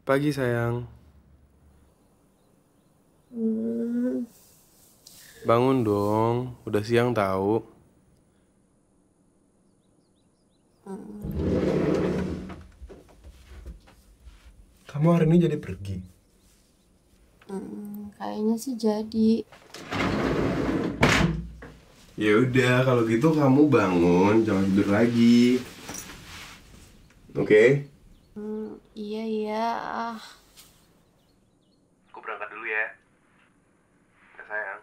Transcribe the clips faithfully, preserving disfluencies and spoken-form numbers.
Pagi sayang. Hmm, Bangun dong, udah siang tahu. Kamu hari ini jadi pergi. hmm, kayaknya sih jadi. Ya udah, kalau gitu kamu bangun, jangan tidur lagi. Oke? Hmm, iya iya. Ah, Aku berangkat dulu ya. Ya sayang.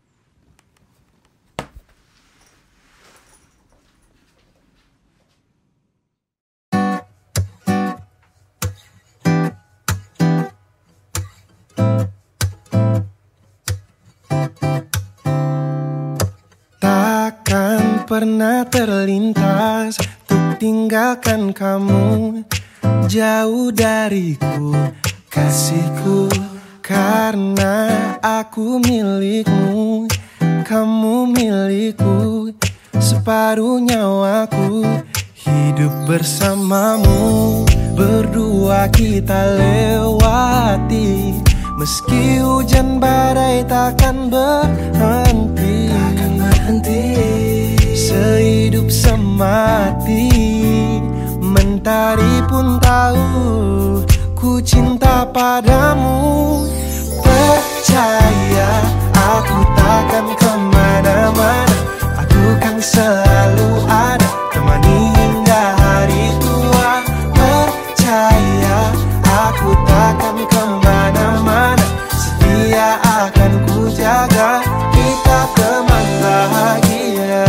Takkan pernah terlintas untuk tinggalkan kamu jauh dariku, kasihku. Karena aku milikmu, kamu milikku. Separuh nyawaku hidup bersamamu. Berdua kita lewati, meski hujan badai takkan berhenti, takkan berhenti. Sehidup semati, mentari pun tahu ku cinta padamu. Percaya aku takkan kemana-mana, aku kan selalu ada, temani hingga hari tua. Percaya aku takkan kemana-mana, setia akan ku jaga, kita teman bahagia.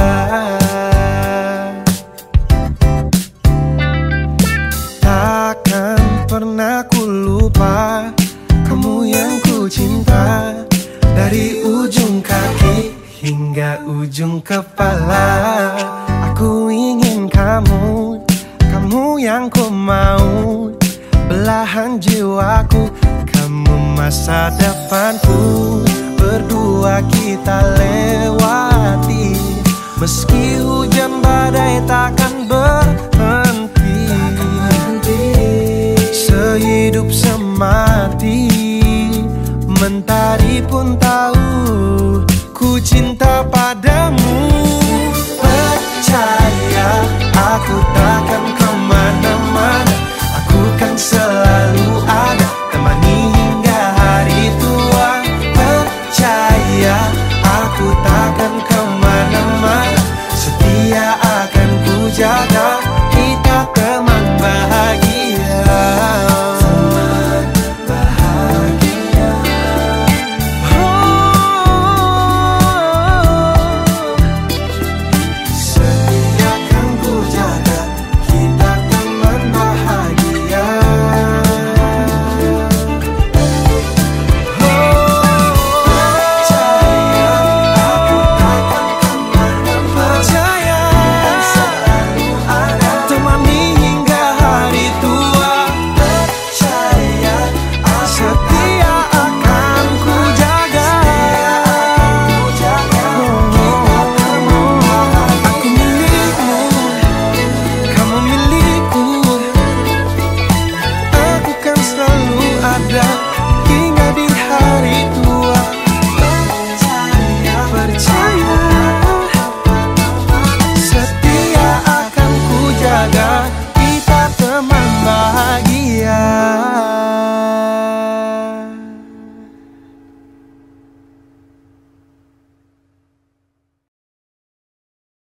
Takkan pernah ku lupa kamu yang ku cinta, dari ujung kaki hingga ujung kepala. Aku ingin kamu, kamu yang ku mau, belahan jiwaku, kamu masa depanku. Berdua kita lewati, meski hujan badai takkan berhenti, sehidup semati, mentari pun tahu